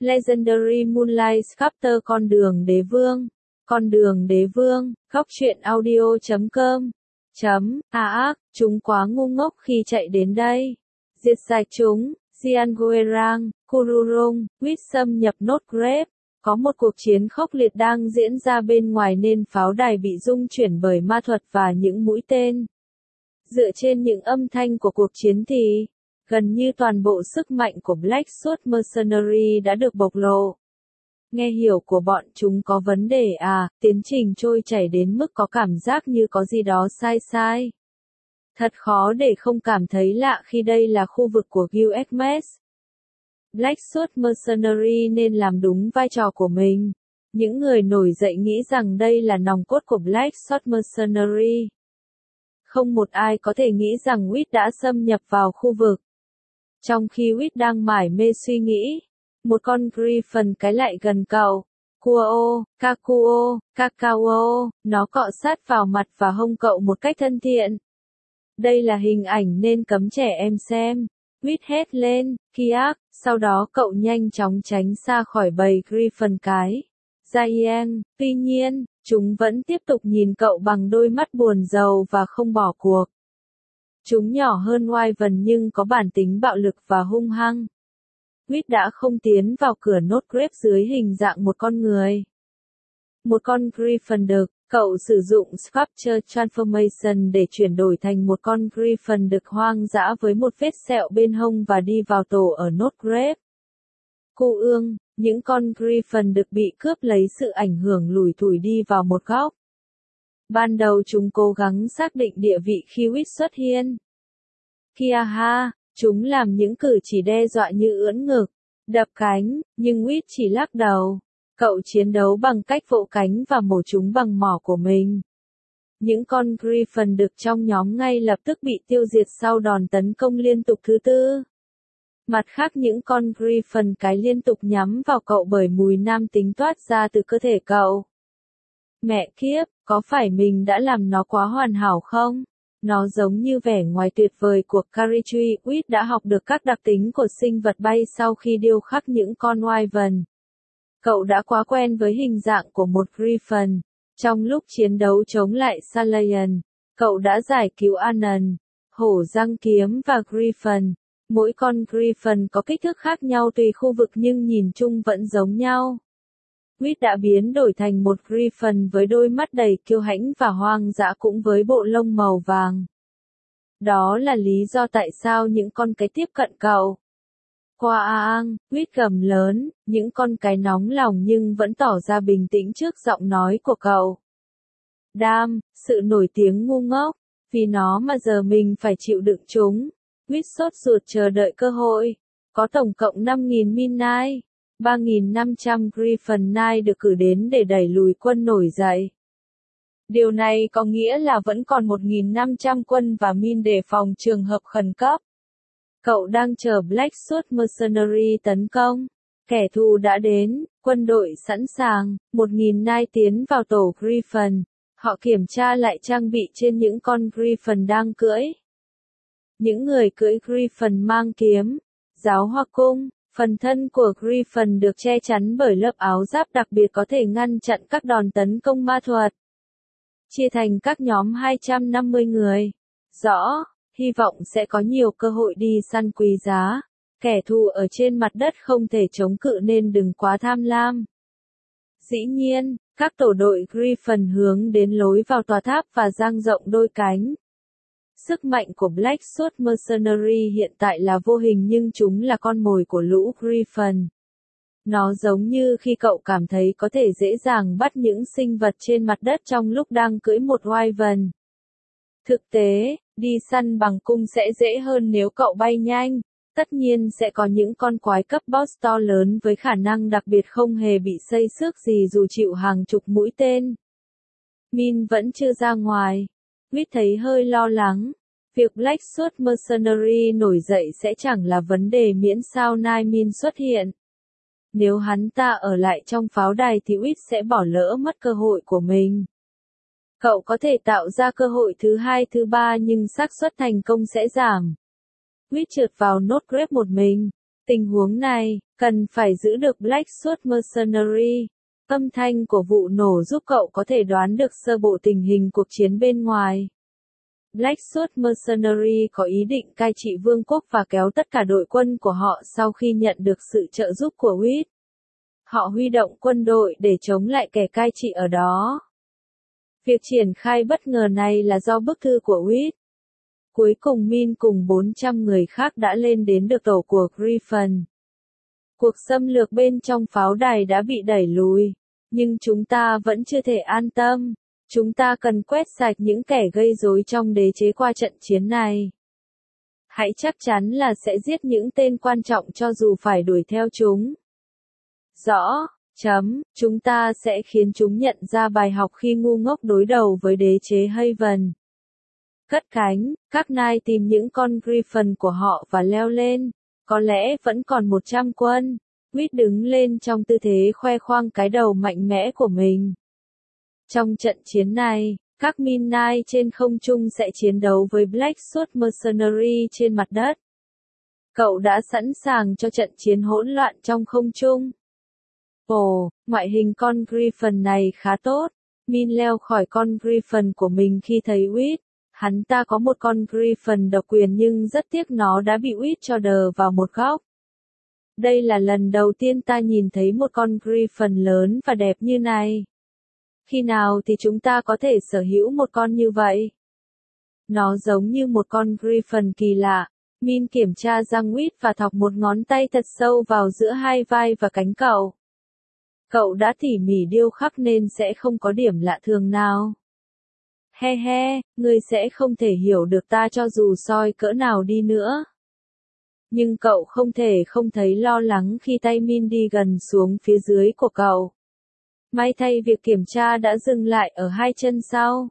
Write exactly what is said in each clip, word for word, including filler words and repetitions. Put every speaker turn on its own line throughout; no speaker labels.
Legendary Moonlight Chapter Con đường đế vương. Con đường đế vương, góc truyện audio chấm com. Chấm, a ác, chúng quá ngu ngốc khi chạy đến đây. Diệt sạch chúng, Jian Guerang, Kururong, Huyết xâm nhập Nốt Grave. Có một cuộc chiến khốc liệt đang diễn ra bên ngoài nên pháo đài bị rung chuyển bởi ma thuật và những mũi tên. Dựa trên những âm thanh của cuộc chiến thì, gần như toàn bộ sức mạnh của Black Sword Mercenary đã được bộc lộ. Nghe hiểu của bọn chúng có vấn đề à, tiến trình trôi chảy đến mức có cảm giác như có gì đó sai sai. Thật khó để không cảm thấy lạ khi đây là khu vực của Gilgamesh. Black Sword Mercenary nên làm đúng vai trò của mình. Những người nổi dậy nghĩ rằng đây là nòng cốt của Black Sword Mercenary. Không một ai có thể nghĩ rằng Wit đã xâm nhập vào khu vực. Trong khi Wit đang mải mê suy nghĩ, một con Griffin cái lại gần cậu. Kuo, Kakuo, Kakao, nó cọ sát vào mặt và hông cậu một cách thân thiện. Đây là hình ảnh nên cấm trẻ em xem. Wit hét lên, Kiak, sau đó cậu nhanh chóng tránh xa khỏi bầy Griffin cái. Giant, tuy nhiên, chúng vẫn tiếp tục nhìn cậu bằng đôi mắt buồn rầu và không bỏ cuộc. Chúng nhỏ hơn Wyvern nhưng có bản tính bạo lực và hung hăng. Wit đã không tiến vào cửa Nốt Grave dưới hình dạng một con người. Một con Griffin đực, cậu sử dụng Sculpture Transformation để chuyển đổi thành một con Griffin đực hoang dã với một vết sẹo bên hông và đi vào tổ ở Nốt Grave. Cô ương, những con Griffin đực bị cướp lấy sự ảnh hưởng lủi thủi đi vào một góc. Ban đầu chúng cố gắng xác định địa vị khi Wit xuất hiện. Kia ha, chúng làm những cử chỉ đe dọa như ưỡn ngực, đập cánh, nhưng Wit chỉ lắc đầu. Cậu chiến đấu bằng cách vỗ cánh và mổ chúng bằng mỏ của mình. Những con Griffin đực trong nhóm ngay lập tức bị tiêu diệt sau đòn tấn công liên tục thứ tư. Mặt khác những con Griffin cái liên tục nhắm vào cậu bởi mùi nam tính toát ra từ cơ thể cậu. Mẹ kiếp, có phải mình đã làm nó quá hoàn hảo không? Nó giống như vẻ ngoài tuyệt vời của Karichi. Wit đã học được các đặc tính của sinh vật bay sau khi điêu khắc những con Wyvern. Cậu đã quá quen với hình dạng của một Griffin. Trong lúc chiến đấu chống lại Salayan, cậu đã giải cứu Anan, hổ răng kiếm và Griffin. Mỗi con Griffin có kích thước khác nhau tùy khu vực nhưng nhìn chung vẫn giống nhau. Wit đã biến đổi thành một Griffin với đôi mắt đầy kiêu hãnh và hoang dã cũng với bộ lông màu vàng. Đó là lý do tại sao những con cái tiếp cận cậu. Qua ang, Wit gầm lớn, những con cái nóng lòng nhưng vẫn tỏ ra bình tĩnh trước giọng nói của cậu. Đam, sự nổi tiếng ngu ngốc, vì nó mà giờ mình phải chịu đựng chúng. Wit sốt ruột chờ đợi cơ hội. Có tổng cộng năm nghìn min nai. ba nghìn năm trăm Griffin nai được cử đến để đẩy lùi quân nổi dậy. Điều này có nghĩa là vẫn còn một nghìn năm trăm quân và min để phòng trường hợp khẩn cấp. Cậu đang chờ Black Sword Mercenary tấn công. Kẻ thù đã đến, quân đội sẵn sàng, một nghìn nai tiến vào tổ Griffin. Họ kiểm tra lại trang bị trên những con Griffin đang cưỡi. Những người cưỡi Griffin mang kiếm, giáo hoặc cung. Phần thân của Griffin được che chắn bởi lớp áo giáp đặc biệt có thể ngăn chặn các đòn tấn công ma thuật. Chia thành các nhóm hai trăm năm mươi người. Rõ, hy vọng sẽ có nhiều cơ hội đi săn quý giá. Kẻ thù ở trên mặt đất không thể chống cự nên đừng quá tham lam. Dĩ nhiên, các tổ đội Griffin hướng đến lối vào tòa tháp và dang rộng đôi cánh. Sức mạnh của Black Sword Mercenary hiện tại là vô hình nhưng chúng là con mồi của lũ Griffin. Nó giống như khi cậu cảm thấy có thể dễ dàng bắt những sinh vật trên mặt đất trong lúc đang cưỡi một Wyvern. Thực tế, đi săn bằng cung sẽ dễ hơn nếu cậu bay nhanh. Tất nhiên sẽ có những con quái cấp boss to lớn với khả năng đặc biệt không hề bị xây xước gì dù chịu hàng chục mũi tên. Min vẫn chưa ra ngoài. Wit thấy hơi lo lắng. Việc Black Sword Mercenary nổi dậy sẽ chẳng là vấn đề miễn sao Nai Min xuất hiện. Nếu hắn ta ở lại trong pháo đài thì Wit sẽ bỏ lỡ mất cơ hội của mình. Cậu có thể tạo ra cơ hội thứ hai thứ ba nhưng xác suất thành công sẽ giảm. Wit trượt vào Nốt Grave một mình. Tình huống này, cần phải giữ được Blackshot Mercenary. Âm thanh của vụ nổ giúp cậu có thể đoán được sơ bộ tình hình cuộc chiến bên ngoài. Blackshot Mercenary có ý định cai trị vương quốc và kéo tất cả đội quân của họ sau khi nhận được sự trợ giúp của Wit. Họ huy động quân đội để chống lại kẻ cai trị ở đó. Việc triển khai bất ngờ này là do bức thư của Wit. Cuối cùng Min cùng bốn trăm người khác đã lên đến được tổ của Griffin. Cuộc xâm lược bên trong pháo đài đã bị đẩy lùi, nhưng chúng ta vẫn chưa thể an tâm. Chúng ta cần quét sạch những kẻ gây rối trong đế chế qua trận chiến này. Hãy chắc chắn là sẽ giết những tên quan trọng cho dù phải đuổi theo chúng. Rõ, chấm, chúng ta sẽ khiến chúng nhận ra bài học khi ngu ngốc đối đầu với đế chế Haven. Cất cánh, các nai tìm những con Griffin của họ và leo lên. Có lẽ vẫn còn một trăm quân. Wit đứng lên trong tư thế khoe khoang cái đầu mạnh mẽ của mình. Trong trận chiến này, các Midnight trên không trung sẽ chiến đấu với Blackshot Mercenary trên mặt đất. Cậu đã sẵn sàng cho trận chiến hỗn loạn trong không trung. Ồ, ngoại hình con Griffin này khá tốt. Min leo khỏi con Griffin của mình khi thấy Wit. Hắn ta có một con Griffin độc quyền nhưng rất tiếc nó đã bị Wit cho đờ vào một góc. Đây là lần đầu tiên ta nhìn thấy một con Griffin lớn và đẹp như này. Khi nào thì chúng ta có thể sở hữu một con như vậy? Nó giống như một con Griffin kỳ lạ. Min kiểm tra răng Wit và thọc một ngón tay thật sâu vào giữa hai vai và cánh cậu. Cậu đã tỉ mỉ điêu khắc nên sẽ không có điểm lạ thường nào. He he, ngươi sẽ không thể hiểu được ta cho dù soi cỡ nào đi nữa. Nhưng cậu không thể không thấy lo lắng khi tay Min đi gần xuống phía dưới của cậu. May thay việc kiểm tra đã dừng lại ở hai chân sau.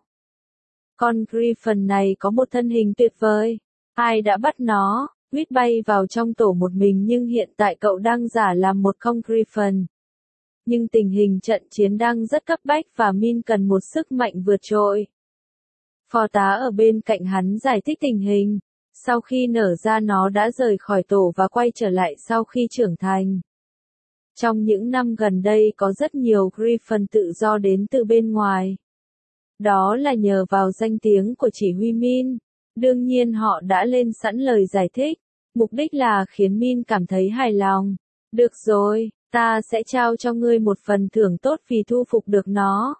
Con Griffin này có một thân hình tuyệt vời. Ai đã bắt nó? Wit bay vào trong tổ một mình nhưng hiện tại cậu đang giả làm một con Griffin. Nhưng tình hình trận chiến đang rất cấp bách và Min cần một sức mạnh vượt trội. Phó tá ở bên cạnh hắn giải thích tình hình. Sau khi nở ra nó đã rời khỏi tổ và quay trở lại sau khi trưởng thành. Trong những năm gần đây có rất nhiều Griffin tự do đến từ bên ngoài. Đó là nhờ vào danh tiếng của chỉ huy Min. Đương nhiên họ đã lên sẵn lời giải thích. Mục đích là khiến Min cảm thấy hài lòng. Được rồi, ta sẽ trao cho ngươi một phần thưởng tốt vì thu phục được nó.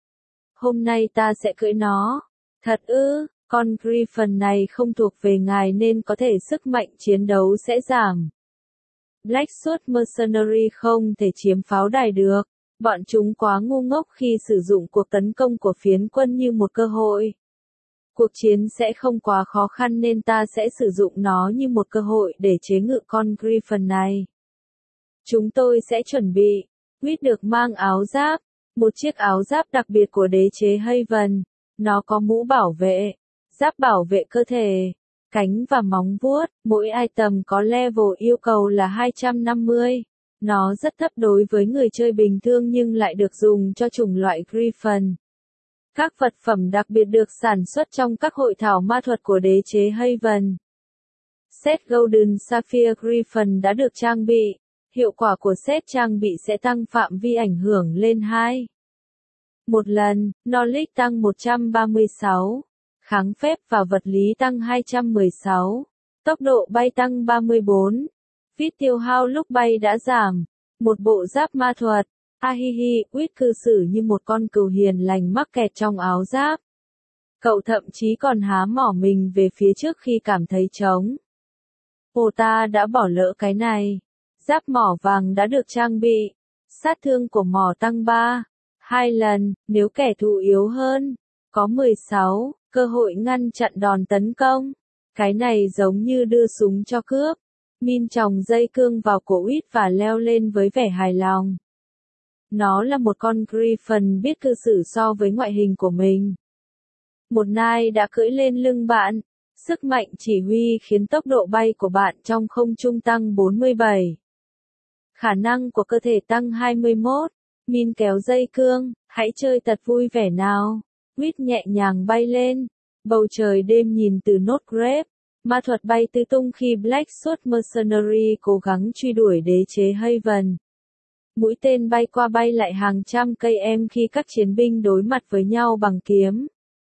Hôm nay ta sẽ cưỡi nó. Thật ư, con Griffin này không thuộc về ngài nên có thể sức mạnh chiến đấu sẽ giảm. Blackshot Mercenary không thể chiếm pháo đài được. Bọn chúng quá ngu ngốc khi sử dụng cuộc tấn công của phiến quân như một cơ hội. Cuộc chiến sẽ không quá khó khăn nên ta sẽ sử dụng nó như một cơ hội để chế ngự con Griffin này. Chúng tôi sẽ chuẩn bị. Wit được mang áo giáp. Một chiếc áo giáp đặc biệt của đế chế Haven. Nó có mũ bảo vệ, giáp bảo vệ cơ thể, cánh và móng vuốt. Mỗi item có level yêu cầu là hai trăm năm mươi. Nó rất thấp đối với người chơi bình thường nhưng lại được dùng cho chủng loại Griffin. Các vật phẩm đặc biệt được sản xuất trong các hội thảo ma thuật của đế chế Haven. Set Golden Sapphire Griffin đã được trang bị. Hiệu quả của set trang bị sẽ tăng phạm vi ảnh hưởng lên hai. Một lần, Knowledge tăng một trăm ba mươi sáu. Kháng phép và vật lý tăng hai trăm mười sáu. Tốc độ bay tăng ba mươi bốn. Phí tiêu hao lúc bay đã giảm. Một bộ giáp ma thuật. Ahihi, Wit cư xử như một con cừu hiền lành mắc kẹt trong áo giáp. Cậu thậm chí còn há mỏ mình về phía trước khi cảm thấy trống. Ồ, ta đã bỏ lỡ cái này. Giáp mỏ vàng đã được trang bị. Sát thương của mỏ tăng ba. Hai lần, nếu kẻ thù yếu hơn. Có mười sáu, cơ hội ngăn chặn đòn tấn công. Cái này giống như đưa súng cho cướp. Min chòng dây cương vào cổ Wit và leo lên với vẻ hài lòng. Nó là một con Griffin biết cư xử so với ngoại hình của mình. Một nai đã cưỡi lên lưng bạn. Sức mạnh chỉ huy khiến tốc độ bay của bạn trong không trung tăng bốn mươi bảy. Khả năng của cơ thể tăng hai mươi mốt. Min kéo dây cương, hãy chơi thật vui vẻ nào. Wit nhẹ nhàng bay lên. Bầu trời đêm nhìn từ Notgrave. Ma thuật bay tứ tung khi Black Sword Mercenary cố gắng truy đuổi đế chế Haven. Mũi tên bay qua bay lại hàng trăm cây em khi các chiến binh đối mặt với nhau bằng kiếm.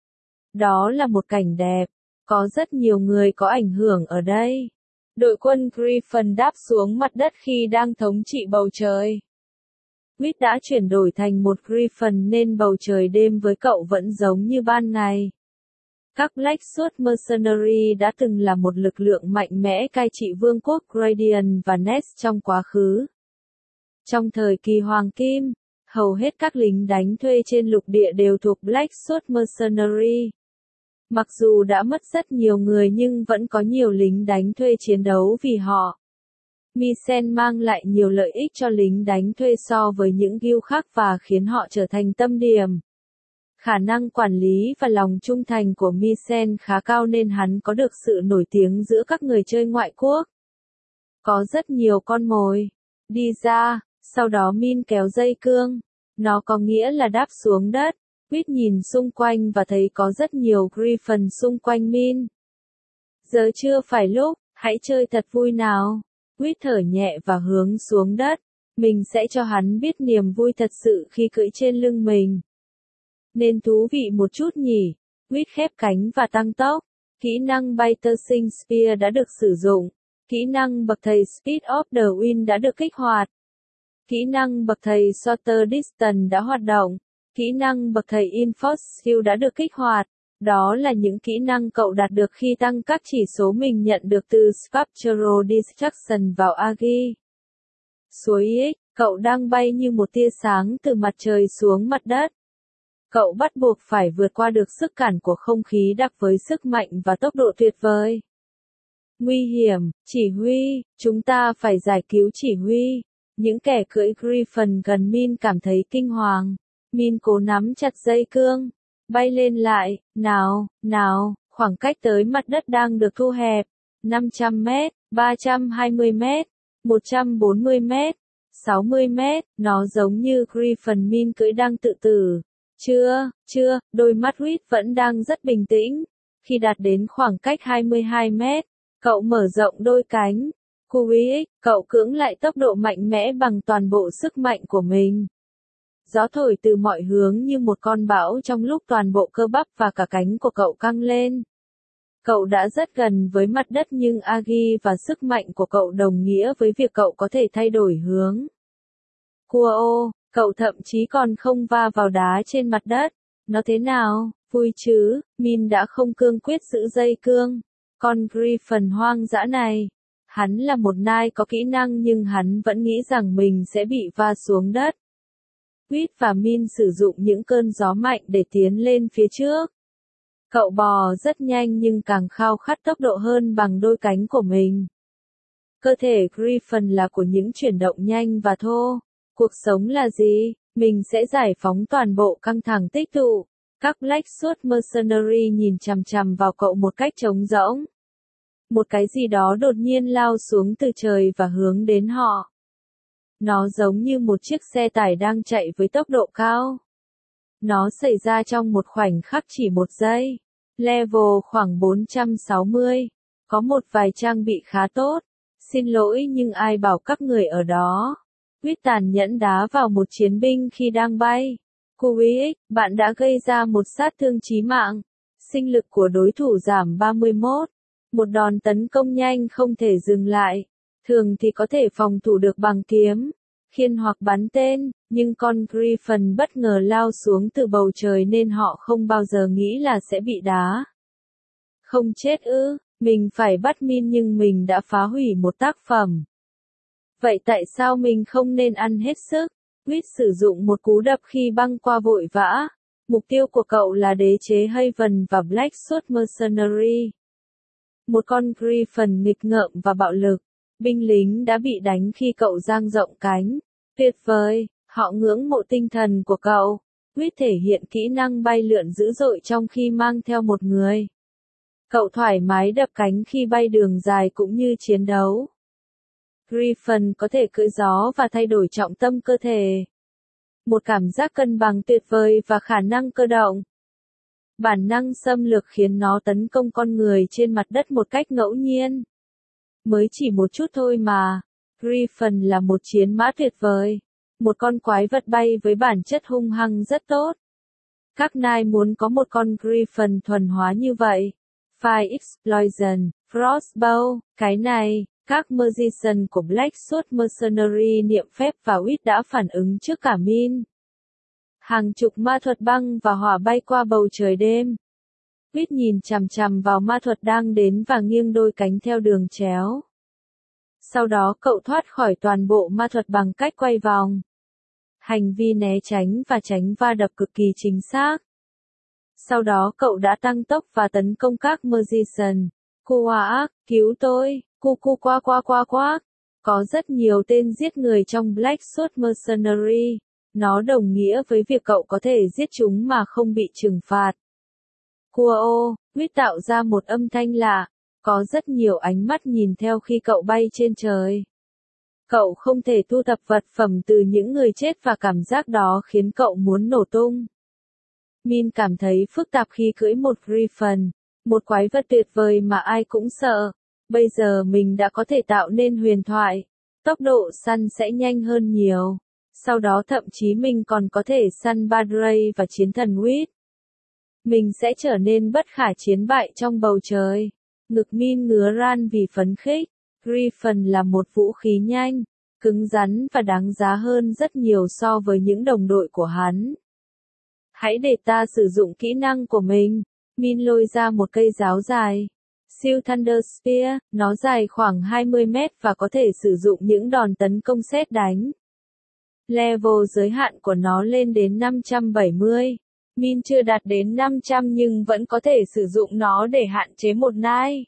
Đó là một cảnh đẹp. Có rất nhiều người có ảnh hưởng ở đây. Đội quân Griffin đáp xuống mặt đất khi đang thống trị bầu trời. Quýt đã chuyển đổi thành một Griffin nên bầu trời đêm với cậu vẫn giống như ban ngày. Các Black Sword Mercenary đã từng là một lực lượng mạnh mẽ cai trị vương quốc Gradient và Nest trong quá khứ. Trong thời kỳ Hoàng Kim, hầu hết các lính đánh thuê trên lục địa đều thuộc Black Sword Mercenary. Mặc dù đã mất rất nhiều người nhưng vẫn có nhiều lính đánh thuê chiến đấu vì họ. Mycen mang lại nhiều lợi ích cho lính đánh thuê so với những guild khác và khiến họ trở thành tâm điểm. Khả năng quản lý và lòng trung thành của Mycen khá cao nên hắn có được sự nổi tiếng giữa các người chơi ngoại quốc. Có rất nhiều con mồi. Đi ra, sau đó Min kéo dây cương. Nó có nghĩa là đáp xuống đất. Quýt nhìn xung quanh và thấy có rất nhiều Griffin xung quanh Min. Giờ chưa phải lúc, hãy chơi thật vui nào. Quýt thở nhẹ và hướng xuống đất. Mình sẽ cho hắn biết niềm vui thật sự khi cưỡi trên lưng mình. Nên thú vị một chút nhỉ. Quýt khép cánh và tăng tốc. Kỹ năng bay Piercing Spear đã được sử dụng. Kỹ năng bậc thầy Speed of the Wind đã được kích hoạt. Kỹ năng bậc thầy Shorter Distance đã hoạt động. Kỹ năng bậc thầy Enforce Skill đã được kích hoạt. Đó là những kỹ năng cậu đạt được khi tăng các chỉ số mình nhận được từ Sculptural Destruction vào Agi. Suối X, cậu đang bay như một tia sáng từ mặt trời xuống mặt đất. Cậu bắt buộc phải vượt qua được sức cản của không khí đặc với sức mạnh và tốc độ tuyệt vời. Nguy hiểm, chỉ huy, chúng ta phải giải cứu chỉ huy. Những kẻ cưỡi Griffin gần Min cảm thấy kinh hoàng. Min cố nắm chặt dây cương. Bay lên lại, nào, nào, khoảng cách tới mặt đất đang được thu hẹp. năm trăm mét, ba trăm hai mươi mét, một trăm bốn mươi mét, sáu mươi mét, nó giống như Griffin Min cưỡi đang tự tử. Chưa, chưa, đôi mắt Reed vẫn đang rất bình tĩnh. Khi đạt đến khoảng cách hai mươi hai mét, cậu mở rộng đôi cánh. Cui, cậu cưỡng lại tốc độ mạnh mẽ bằng toàn bộ sức mạnh của mình. Gió thổi từ mọi hướng như một con bão trong lúc toàn bộ cơ bắp và cả cánh của cậu căng lên. Cậu đã rất gần với mặt đất nhưng Agi và sức mạnh của cậu đồng nghĩa với việc cậu có thể thay đổi hướng. Cua, cậu thậm chí còn không va vào đá trên mặt đất. Nó thế nào, vui chứ, Min đã không cương quyết giữ dây cương. Con Griffin hoang dã này. Hắn là một nai có kỹ năng nhưng hắn vẫn nghĩ rằng mình sẽ bị va xuống đất. Quýt và Min sử dụng những cơn gió mạnh để tiến lên phía trước. Cậu bò rất nhanh nhưng càng khao khát tốc độ hơn bằng đôi cánh của mình. Cơ thể Griffin là của những chuyển động nhanh và thô. Cuộc sống là gì? Mình sẽ giải phóng toàn bộ căng thẳng tích tụ. Các Black Sword Mercenary nhìn chằm chằm vào cậu một cách trống rỗng. Một cái gì đó đột nhiên lao xuống từ trời và hướng đến họ. Nó giống như một chiếc xe tải đang chạy với tốc độ cao. Nó xảy ra trong một khoảnh khắc chỉ một giây. Level khoảng bốn trăm sáu mươi. Có một vài trang bị khá tốt. Xin lỗi nhưng ai bảo các người ở đó. Quýt tàn nhẫn đá vào một chiến binh khi đang bay. Cui, bạn đã gây ra một sát thương chí mạng. Sinh lực của đối thủ giảm ba mươi mốt. Một đòn tấn công nhanh không thể dừng lại. Thường thì có thể phòng thủ được bằng kiếm, khiên hoặc bắn tên, nhưng con Griffin bất ngờ lao xuống từ bầu trời nên họ không bao giờ nghĩ là sẽ bị đá. Không chết ư, mình phải bắt Min nhưng mình đã phá hủy một tác phẩm. Vậy tại sao mình không nên ăn hết sức? Quýt sử dụng một cú đập khi băng qua vội vã. Mục tiêu của cậu là đế chế Haven và Black Sword Mercenary. Một con Griffin nghịch ngợm và bạo lực. Binh lính đã bị đánh khi cậu dang rộng cánh. Tuyệt vời, họ ngưỡng mộ tinh thần của cậu. Quýt thể hiện kỹ năng bay lượn dữ dội trong khi mang theo một người. Cậu thoải mái đập cánh khi bay đường dài cũng như chiến đấu. Griffin có thể cưỡi gió và thay đổi trọng tâm cơ thể. Một cảm giác cân bằng tuyệt vời và khả năng cơ động. Bản năng xâm lược khiến nó tấn công con người trên mặt đất một cách ngẫu nhiên. Mới chỉ một chút thôi mà. Griffin là một chiến mã tuyệt vời. Một con quái vật bay với bản chất hung hăng rất tốt. Các nai muốn có một con Griffin thuần hóa như vậy. Fire Explosion, Frostbow, cái này, các Magician của Blackshot Mercenary niệm phép và Wit đã phản ứng trước cả Min. Hàng chục ma thuật băng và hỏa bay qua bầu trời đêm. Wit nhìn chằm chằm vào ma thuật đang đến và nghiêng đôi cánh theo đường chéo. Sau đó cậu thoát khỏi toàn bộ ma thuật bằng cách quay vòng. Hành vi né tránh và tránh va đập cực kỳ chính xác. Sau đó cậu đã tăng tốc và tấn công các Magician. Kuaak, cứu tôi, cu cu qua qua qua qua. Có rất nhiều tên giết người trong Blackshot Mercenary. Nó đồng nghĩa với việc cậu có thể giết chúng mà không bị trừng phạt. Kuo, Wit tạo ra một âm thanh lạ. Có rất nhiều ánh mắt nhìn theo khi cậu bay trên trời. Cậu không thể thu thập vật phẩm từ những người chết và cảm giác đó khiến cậu muốn nổ tung. Min cảm thấy phức tạp khi cưỡi một Griffin, một quái vật tuyệt vời mà ai cũng sợ. Bây giờ mình đã có thể tạo nên huyền thoại. Tốc độ săn sẽ nhanh hơn nhiều. Sau đó thậm chí mình còn có thể săn Badray và chiến thần Wit. Mình sẽ trở nên bất khả chiến bại trong bầu trời. Ngực Min ngứa ran vì phấn khích. Griffin là một vũ khí nhanh, cứng rắn và đáng giá hơn rất nhiều so với những đồng đội của hắn. Hãy để ta sử dụng kỹ năng của mình. Min lôi ra một cây giáo dài. Siêu Thunder Spear, nó dài khoảng hai mươi mét và có thể sử dụng những đòn tấn công sét đánh. Level giới hạn của nó lên đến năm trăm bảy mươi. Min chưa đạt đến năm trăm nhưng vẫn có thể sử dụng nó để hạn chế một nai.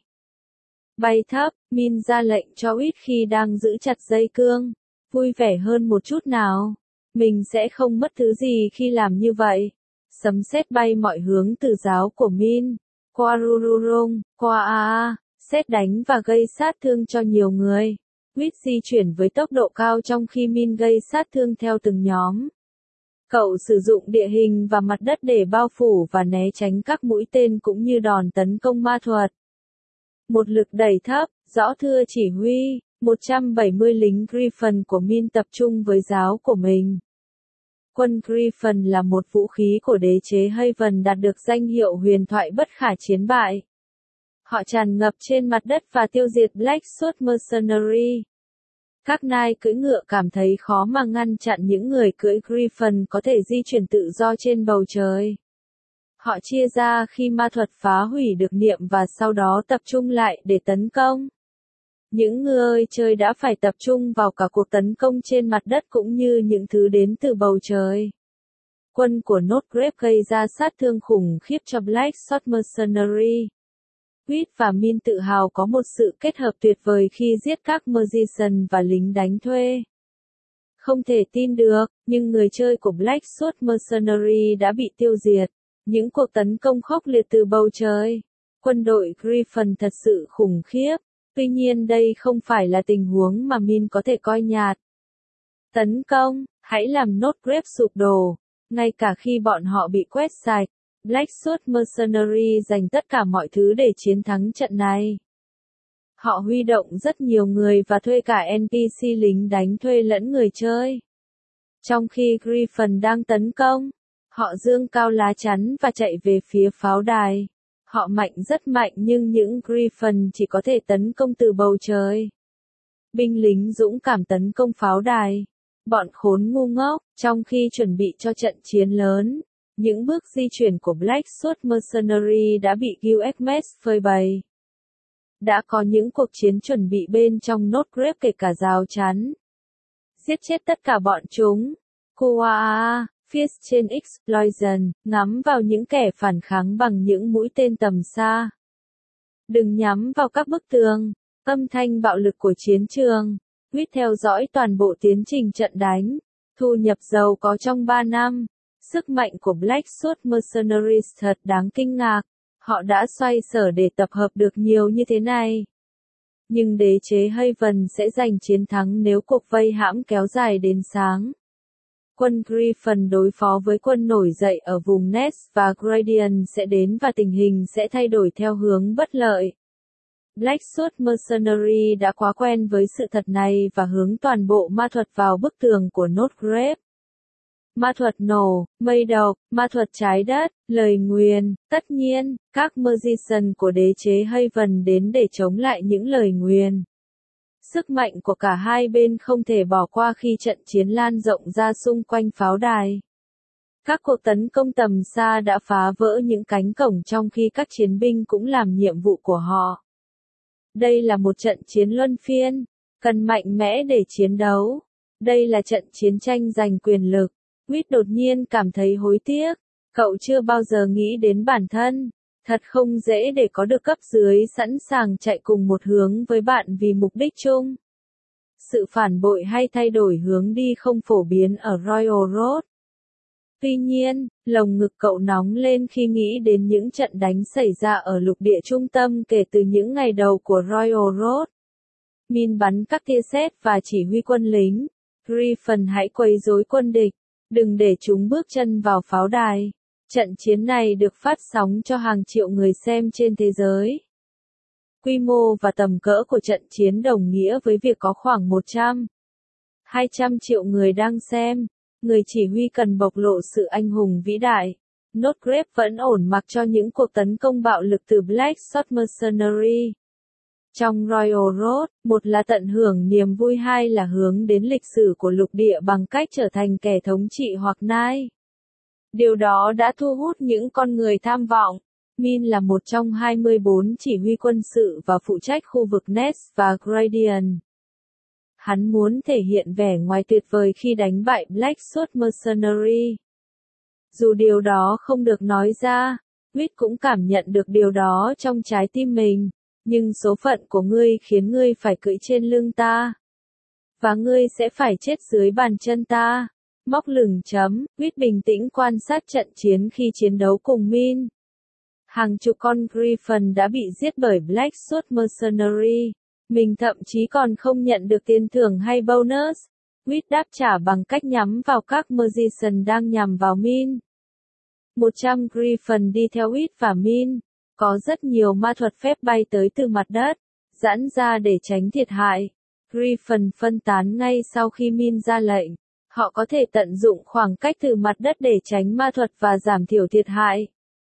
Bay thấp, Min ra lệnh cho Wit khi đang giữ chặt dây cương. Vui vẻ hơn một chút nào. Mình sẽ không mất thứ gì khi làm như vậy. Sấm sét bay mọi hướng từ giáo của Min. Qua Rururung, qua A, sét đánh và gây sát thương cho nhiều người. Wit di chuyển với tốc độ cao trong khi Min gây sát thương theo từng nhóm. Cậu sử dụng địa hình và mặt đất để bao phủ và né tránh các mũi tên cũng như đòn tấn công ma thuật. Một lực đẩy thấp, rõ thưa chỉ huy, một trăm bảy mươi lính Griffin của Min tập trung với giáo của mình. Quân Griffin là một vũ khí của đế chế Haven đạt được danh hiệu huyền thoại bất khả chiến bại. Họ tràn ngập trên mặt đất và tiêu diệt Blackshot Mercenary. Các nai cưỡi ngựa cảm thấy khó mà ngăn chặn những người cưỡi Griffin có thể di chuyển tự do trên bầu trời. Họ chia ra khi ma thuật phá hủy được niệm và sau đó tập trung lại để tấn công. Những người chơi đã phải tập trung vào cả cuộc tấn công trên mặt đất cũng như những thứ đến từ bầu trời. Quân của Notgrave gây ra sát thương khủng khiếp cho Blackshot Mercenary. Wit và Min tự hào có một sự kết hợp tuyệt vời khi giết các Magician và lính đánh thuê. Không thể tin được, nhưng người chơi của Blackshot Mercenary đã bị tiêu diệt. Những cuộc tấn công khốc liệt từ bầu trời. Quân đội Griffin thật sự khủng khiếp. Tuy nhiên đây không phải là tình huống mà Min có thể coi nhạt. Tấn công, hãy làm Notgrave sụp đổ. Ngay cả khi bọn họ bị quét sạch, Blackshot Mercenary dành tất cả mọi thứ để chiến thắng trận này. Họ huy động rất nhiều người và thuê cả en pê xê lính đánh thuê lẫn người chơi. Trong khi Griffin đang tấn công, họ giương cao lá chắn và chạy về phía pháo đài. Họ mạnh rất mạnh nhưng những Griffin chỉ có thể tấn công từ bầu trời. Binh lính dũng cảm tấn công pháo đài. Bọn khốn ngu ngốc, trong khi chuẩn bị cho trận chiến lớn, những bước di chuyển của Blackshot Mercenary đã bị Gilgamesh phơi bày. Đã có những cuộc chiến chuẩn bị bên trong Notgrave kể cả rào chắn. Giết chết tất cả bọn chúng. Kuaa, Fierce trên Explosion, ngắm vào những kẻ phản kháng bằng những mũi tên tầm xa. Đừng nhắm vào các bức tường. Âm thanh bạo lực của chiến trường. Wit theo dõi toàn bộ tiến trình trận đánh. Thu nhập giàu có trong ba năm. Sức mạnh của Blackshot Mercenaries thật đáng kinh ngạc. Họ đã xoay sở để tập hợp được nhiều như thế này. Nhưng đế chế Haven sẽ giành chiến thắng nếu cuộc vây hãm kéo dài đến sáng. Quân Griffin đối phó với quân nổi dậy ở vùng Nest và Gradient sẽ đến và tình hình sẽ thay đổi theo hướng bất lợi. Blackshot Mercenary đã quá quen với sự thật này và hướng toàn bộ ma thuật vào bức tường của Notgrave. Ma thuật nổ, mây độc, ma thuật trái đất, lời nguyền, tất nhiên, các magician của đế chế Haven đến để chống lại những lời nguyền. Sức mạnh của cả hai bên không thể bỏ qua khi trận chiến lan rộng ra xung quanh pháo đài. Các cuộc tấn công tầm xa đã phá vỡ những cánh cổng trong khi các chiến binh cũng làm nhiệm vụ của họ. Đây là một trận chiến luân phiên, cần mạnh mẽ để chiến đấu. Đây là trận chiến tranh giành quyền lực. Whit đột nhiên cảm thấy hối tiếc. Cậu chưa bao giờ nghĩ đến bản thân. Thật không dễ để có được cấp dưới sẵn sàng chạy cùng một hướng với bạn vì mục đích chung. Sự phản bội hay thay đổi hướng đi không phổ biến ở Royal Road. Tuy nhiên, lồng ngực cậu nóng lên khi nghĩ đến những trận đánh xảy ra ở lục địa trung tâm kể từ những ngày đầu của Royal Road. Min bắn các tia sét và chỉ huy quân lính. Griffin hãy quấy rối quân địch. Đừng để chúng bước chân vào pháo đài. Trận chiến này được phát sóng cho hàng triệu người xem trên thế giới. Quy mô và tầm cỡ của trận chiến đồng nghĩa với việc có khoảng một trăm đến hai trăm triệu người đang xem. Người chỉ huy cần bộc lộ sự anh hùng vĩ đại. Notgrave vẫn ổn mặc cho những cuộc tấn công bạo lực từ Blackshot Mercenary. Trong Royal Road, một là tận hưởng niềm vui, hai là hướng đến lịch sử của lục địa bằng cách trở thành kẻ thống trị hoặc nai. Điều đó đã thu hút những con người tham vọng. Min là một trong hai mươi bốn chỉ huy quân sự và phụ trách khu vực Nest và Gradient. Hắn muốn thể hiện vẻ ngoài tuyệt vời khi đánh bại Blackshot Mercenary. Dù điều đó không được nói ra, Whit cũng cảm nhận được điều đó trong trái tim mình. Nhưng số phận của ngươi khiến ngươi phải cưỡi trên lưng ta. Và ngươi sẽ phải chết dưới bàn chân ta. Móc lửng chấm, Whit bình tĩnh quan sát trận chiến khi chiến đấu cùng Min. Hàng chục con Griffin đã bị giết bởi Blackshot Mercenary. Mình thậm chí còn không nhận được tiền thưởng hay bonus. Whit đáp trả bằng cách nhắm vào các magician đang nhằm vào Min. một trăm Griffin đi theo Whit và Min. Có rất nhiều ma thuật phép bay tới từ mặt đất, giãn ra để tránh thiệt hại. Griffin phân tán ngay sau khi Min ra lệnh. Họ có thể tận dụng khoảng cách từ mặt đất để tránh ma thuật và giảm thiểu thiệt hại.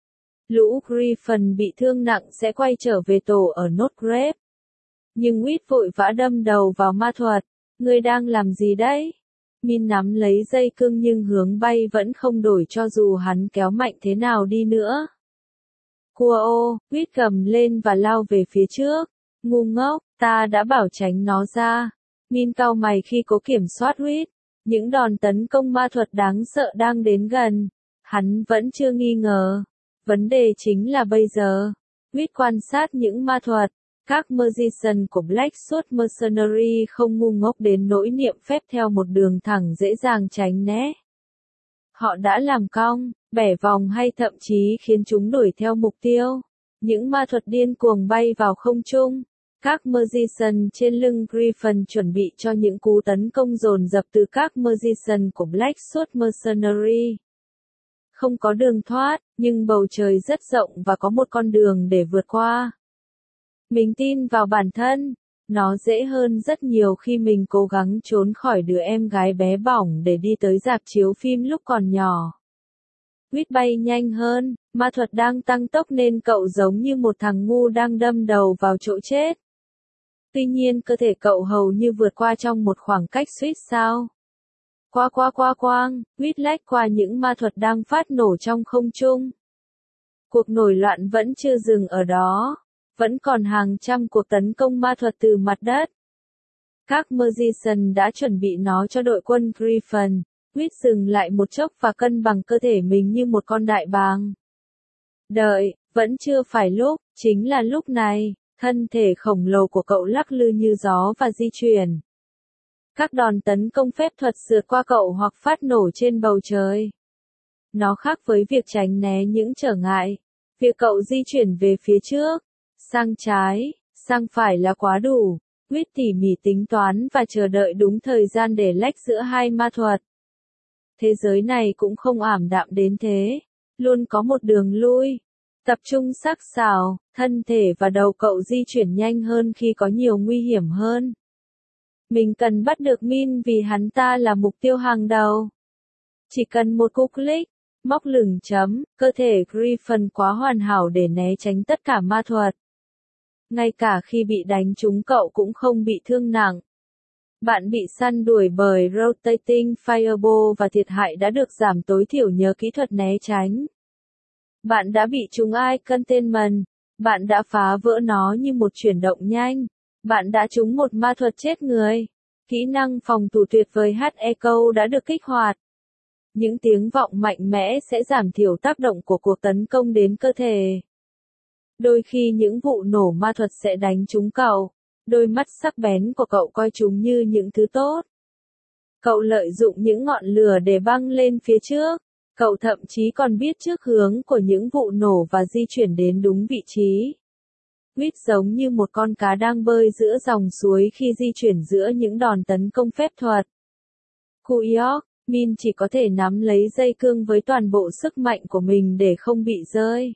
Lũ Griffin bị thương nặng sẽ quay trở về tổ ở Notgrave. Nhưng Whit vội vã đâm đầu vào ma thuật. Ngươi đang làm gì đấy? Min nắm lấy dây cương nhưng hướng bay vẫn không đổi cho dù hắn kéo mạnh thế nào đi nữa. Cua ô, Whit gầm lên và lao về phía trước. Ngu ngốc, ta đã bảo tránh nó ra. Min cau mày khi cố kiểm soát Whit. Những đòn tấn công ma thuật đáng sợ đang đến gần. Hắn vẫn chưa nghi ngờ. Vấn đề chính là bây giờ. Whit quan sát những ma thuật. Các magician của Blackshot Mercenary không ngu ngốc đến nỗi niệm phép theo một đường thẳng dễ dàng tránh né. Họ đã làm cong, bẻ vòng hay thậm chí khiến chúng đuổi theo mục tiêu. Những ma thuật điên cuồng bay vào không trung. Các magician trên lưng Griffin chuẩn bị cho những cú tấn công dồn dập từ các magician của Blackshot Mercenary. Không có đường thoát, nhưng bầu trời rất rộng và có một con đường để vượt qua. Mình tin vào bản thân. Nó dễ hơn rất nhiều khi mình cố gắng trốn khỏi đứa em gái bé bỏng để đi tới rạp chiếu phim lúc còn nhỏ. Whit bay nhanh hơn, ma thuật đang tăng tốc nên cậu giống như một thằng ngu đang đâm đầu vào chỗ chết. Tuy nhiên cơ thể cậu hầu như vượt qua trong một khoảng cách suýt sao. Qua qua qua quang, Whit lách qua những ma thuật đang phát nổ trong không trung. Cuộc nổi loạn vẫn chưa dừng ở đó. Vẫn còn hàng trăm cuộc tấn công ma thuật từ mặt đất. Các magician đã chuẩn bị nó cho đội quân Griffin. Whit dừng lại một chốc và cân bằng cơ thể mình như một con đại bàng. Đợi, vẫn chưa phải lúc, chính là lúc này, thân thể khổng lồ của cậu lắc lư như gió và di chuyển. Các đòn tấn công phép thuật sượt qua cậu hoặc phát nổ trên bầu trời. Nó khác với việc tránh né những trở ngại. Việc cậu di chuyển về phía trước, sang trái, sang phải là quá đủ. Whit tỉ mỉ tính toán và chờ đợi đúng thời gian để lách giữa hai ma thuật. Thế giới này cũng không ảm đạm đến thế. Luôn có một đường lui. Tập trung sắc sảo, thân thể và đầu cậu di chuyển nhanh hơn khi có nhiều nguy hiểm hơn. Mình cần bắt được Min vì hắn ta là mục tiêu hàng đầu. Chỉ cần một cú click, móc lửng chấm, cơ thể Griffin quá hoàn hảo để né tránh tất cả ma thuật. Ngay cả khi bị đánh trúng cậu cũng không bị thương nặng. Bạn bị săn đuổi bởi Rotating Fireball và thiệt hại đã được giảm tối thiểu nhờ kỹ thuật né tránh. Bạn đã bị trúng Eye Containment. Bạn đã phá vỡ nó như một chuyển động nhanh. Bạn đã trúng một ma thuật chết người. Kỹ năng phòng thủ tuyệt vời hát Echo đã được kích hoạt. Những tiếng vọng mạnh mẽ sẽ giảm thiểu tác động của cuộc tấn công đến cơ thể. Đôi khi những vụ nổ ma thuật sẽ đánh trúng cậu. Đôi mắt sắc bén của cậu coi chúng như những thứ tốt. Cậu lợi dụng những ngọn lửa để băng lên phía trước. Cậu thậm chí còn biết trước hướng của những vụ nổ và di chuyển đến đúng vị trí. Quýt giống như một con cá đang bơi giữa dòng suối khi di chuyển giữa những đòn tấn công phép thuật. Kuyok, Min chỉ có thể nắm lấy dây cương với toàn bộ sức mạnh của mình để không bị rơi.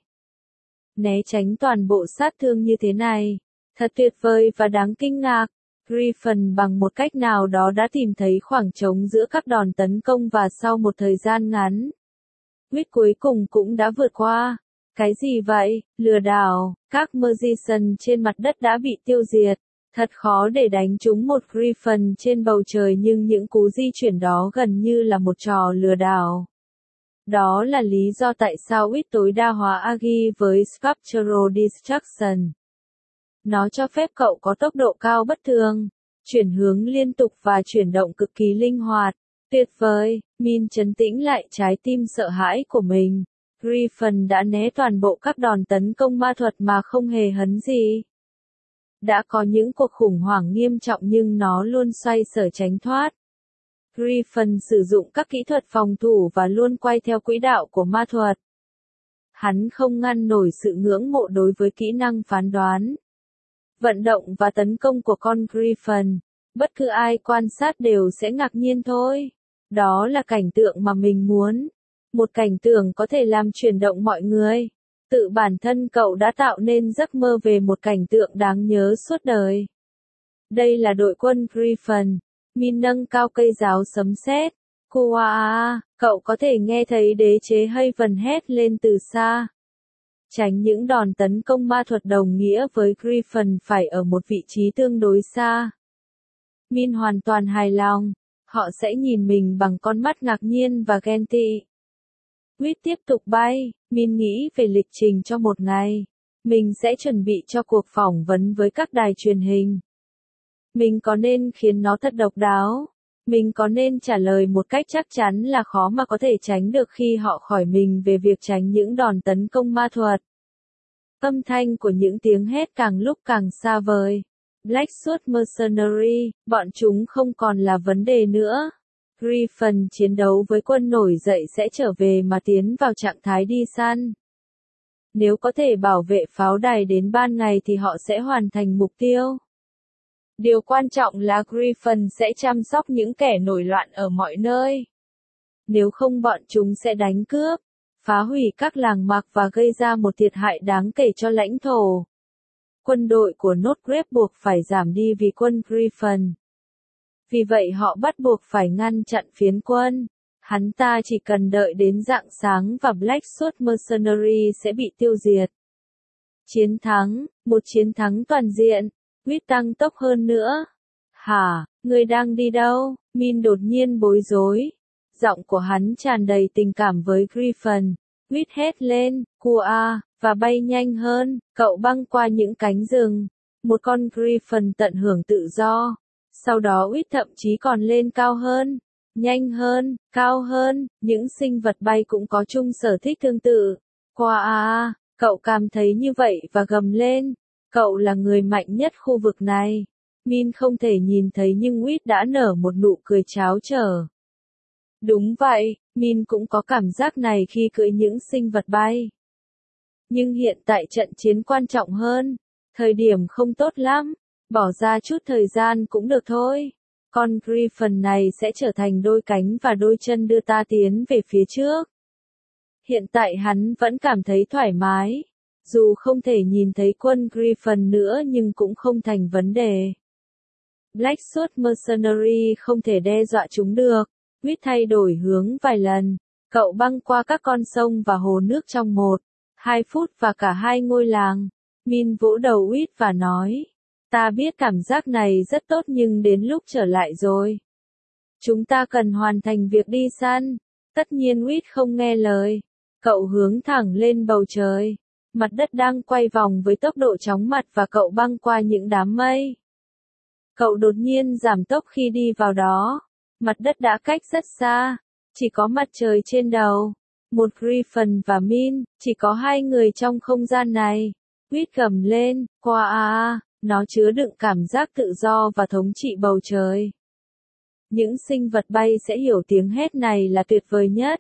Né tránh toàn bộ sát thương như thế này. Thật tuyệt vời và đáng kinh ngạc. Griffin bằng một cách nào đó đã tìm thấy khoảng trống giữa các đòn tấn công và sau một thời gian ngắn. Quýt cuối cùng cũng đã vượt qua. Cái gì vậy? Lừa đảo. Các magician trên mặt đất đã bị tiêu diệt. Thật khó để đánh trúng một Griffin trên bầu trời nhưng những cú di chuyển đó gần như là một trò lừa đảo. Đó là lý do tại sao Quýt tối đa hóa Agi với Sculptural Destruction. Nó cho phép cậu có tốc độ cao bất thường, chuyển hướng liên tục và chuyển động cực kỳ linh hoạt. Tuyệt vời, Min trấn tĩnh lại trái tim sợ hãi của mình. Griffin đã né toàn bộ các đòn tấn công ma thuật mà không hề hấn gì. Đã có những cuộc khủng hoảng nghiêm trọng nhưng nó luôn xoay sở tránh thoát. Griffin sử dụng các kỹ thuật phòng thủ và luôn quay theo quỹ đạo của ma thuật. Hắn không ngăn nổi sự ngưỡng mộ đối với kỹ năng phán đoán, vận động và tấn công của con Griffin. Bất cứ ai quan sát đều sẽ ngạc nhiên thôi. Đó là cảnh tượng mà mình muốn. Một cảnh tượng có thể làm chuyển động mọi người. Tự bản thân cậu đã tạo nên giấc mơ về một cảnh tượng đáng nhớ suốt đời. Đây là đội quân Griffin. Min nâng cao cây giáo sấm sét. Kua, cậu có thể nghe thấy đế chế Haven hét lên từ xa. Tránh những đòn tấn công ma thuật đồng nghĩa với Griffin phải ở một vị trí tương đối xa. Min hoàn toàn hài lòng. Họ sẽ nhìn mình bằng con mắt ngạc nhiên và ghen tị. Quýt tiếp tục bay. Min nghĩ về lịch trình cho một ngày. Mình sẽ chuẩn bị cho cuộc phỏng vấn với các đài truyền hình. Mình có nên khiến nó thật độc đáo? Mình có nên trả lời một cách chắc chắn là khó mà có thể tránh được khi họ hỏi mình về việc tránh những đòn tấn công ma thuật? Âm thanh của những tiếng hét càng lúc càng xa vời. Blackwood Mercenary, bọn chúng không còn là vấn đề nữa. Griffin chiến đấu với quân nổi dậy sẽ trở về mà tiến vào trạng thái đi săn. Nếu có thể bảo vệ pháo đài đến ban ngày thì họ sẽ hoàn thành mục tiêu. Điều quan trọng là Griffin sẽ chăm sóc những kẻ nổi loạn ở mọi nơi. Nếu không bọn chúng sẽ đánh cướp, phá hủy các làng mạc và gây ra một thiệt hại đáng kể cho lãnh thổ. Quân đội của Northrop buộc phải giảm đi vì quân Griffin. Vì vậy họ bắt buộc phải ngăn chặn phiến quân. Hắn ta chỉ cần đợi đến rạng sáng và Blackwood Mercenary sẽ bị tiêu diệt. Chiến thắng, một chiến thắng toàn diện. Quýt tăng tốc hơn nữa. Hả, ngươi đang đi đâu? Min đột nhiên bối rối. Giọng của hắn tràn đầy tình cảm với Griffin. Quýt hét lên, cua, và bay nhanh hơn. Cậu băng qua những cánh rừng. Một con Griffin tận hưởng tự do. Sau đó Quýt thậm chí còn lên cao hơn, nhanh hơn, cao hơn. Những sinh vật bay cũng có chung sở thích tương tự. Qua, cậu cảm thấy như vậy và gầm lên. Cậu là người mạnh nhất khu vực này. Min không thể nhìn thấy nhưng Quýt đã nở một nụ cười tráo trở. Đúng vậy, Min cũng có cảm giác này khi cưỡi những sinh vật bay. Nhưng hiện tại trận chiến quan trọng hơn. Thời điểm không tốt lắm. Bỏ ra chút thời gian cũng được thôi. Con Griffin này sẽ trở thành đôi cánh và đôi chân đưa ta tiến về phía trước. Hiện tại hắn vẫn cảm thấy thoải mái. Dù không thể nhìn thấy quân Griffin nữa nhưng cũng không thành vấn đề. Blackshot Mercenary không thể đe dọa chúng được. Huyết thay đổi hướng vài lần. Cậu băng qua các con sông và hồ nước trong một, hai phút và cả hai ngôi làng. Min vỗ đầu Huyết và nói. Ta biết cảm giác này rất tốt nhưng đến lúc trở lại rồi. Chúng ta cần hoàn thành việc đi săn. Tất nhiên Huyết không nghe lời. Cậu hướng thẳng lên bầu trời. Mặt đất đang quay vòng với tốc độ chóng mặt và cậu băng qua những đám mây. Cậu đột nhiên giảm tốc khi đi vào đó. Mặt đất đã cách rất xa. Chỉ có mặt trời trên đầu. Một Griffin và Min, chỉ có hai người trong không gian này. Huyết gầm lên, qua à, nó chứa đựng cảm giác tự do và thống trị bầu trời. Những sinh vật bay sẽ hiểu tiếng hét này là tuyệt vời nhất.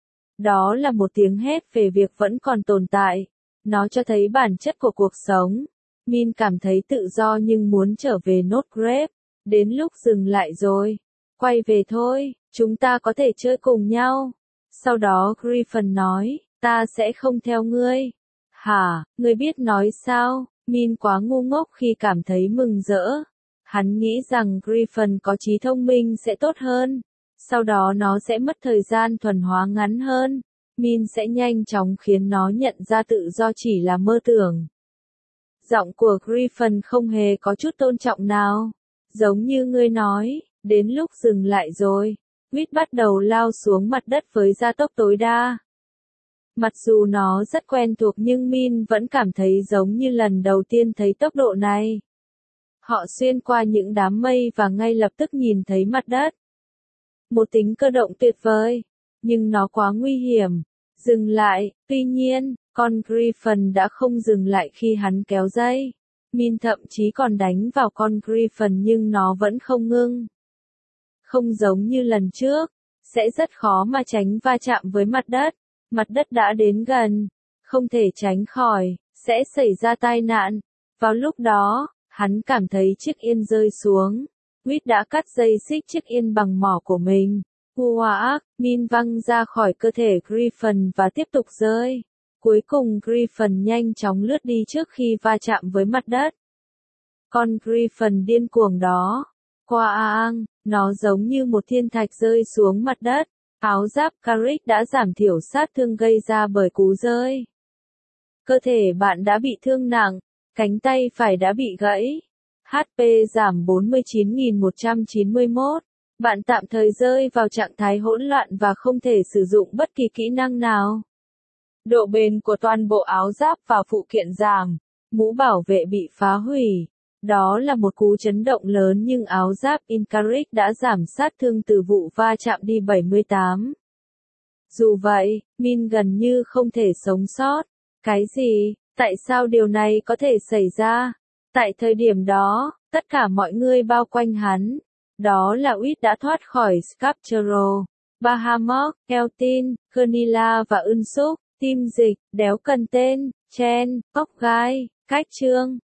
Đó là một tiếng hét về việc vẫn còn tồn tại. Nó cho thấy bản chất của cuộc sống. Min cảm thấy tự do nhưng muốn trở về Northrop. Đến lúc dừng lại rồi. Quay về thôi, chúng ta có thể chơi cùng nhau. Sau đó Griffin nói, ta sẽ không theo ngươi. Hả, ngươi biết nói sao? Min quá ngu ngốc khi cảm thấy mừng rỡ. Hắn nghĩ rằng Griffin có trí thông minh sẽ tốt hơn. Sau đó nó sẽ mất thời gian thuần hóa ngắn hơn. Min sẽ nhanh chóng khiến nó nhận ra tự do chỉ là mơ tưởng. Giọng của Griffin không hề có chút tôn trọng nào. Giống như ngươi nói, đến lúc dừng lại rồi. Huyết bắt đầu lao xuống mặt đất với gia tốc tối đa. Mặc dù nó rất quen thuộc nhưng Min vẫn cảm thấy giống như lần đầu tiên thấy tốc độ này. Họ xuyên qua những đám mây và ngay lập tức nhìn thấy mặt đất. Một tính cơ động tuyệt vời, nhưng nó quá nguy hiểm. Dừng lại, tuy nhiên, con Griffin đã không dừng lại khi hắn kéo dây. Min thậm chí còn đánh vào con Griffin nhưng nó vẫn không ngưng. Không giống như lần trước, sẽ rất khó mà tránh va chạm với mặt đất. Mặt đất đã đến gần, không thể tránh khỏi, sẽ xảy ra tai nạn. Vào lúc đó, hắn cảm thấy chiếc yên rơi xuống. Huyết đã cắt dây xích chiếc yên bằng mỏ của mình. Uaak, Min văng ra khỏi cơ thể Griffin và tiếp tục rơi. Cuối cùng Griffin nhanh chóng lướt đi trước khi va chạm với mặt đất. Con Griffin điên cuồng đó. Qua aang, nó giống như một thiên thạch rơi xuống mặt đất. Áo giáp Carrick đã giảm thiểu sát thương gây ra bởi cú rơi. Cơ thể bạn đã bị thương nặng, cánh tay phải đã bị gãy. hát pê giảm bốn mươi chín nghìn một trăm chín mươi mốt. Bạn tạm thời rơi vào trạng thái hỗn loạn và không thể sử dụng bất kỳ kỹ năng nào. Độ bền của toàn bộ áo giáp và phụ kiện giảm. Mũ bảo vệ bị phá hủy. Đó là một cú chấn động lớn nhưng áo giáp Incaric đã giảm sát thương từ vụ va chạm đi bảy mươi tám. Dù vậy, Min gần như không thể sống sót. Cái gì? Tại sao điều này có thể xảy ra? Tại thời điểm đó, tất cả mọi người bao quanh hắn. Đó là Huyết đã thoát khỏi Scarpturo, Bahamut, Eltin, Kernila và Unsuk, Tim Dịch, Đéo Cần Tên, Chen, Cóc Gai, Cách Trương.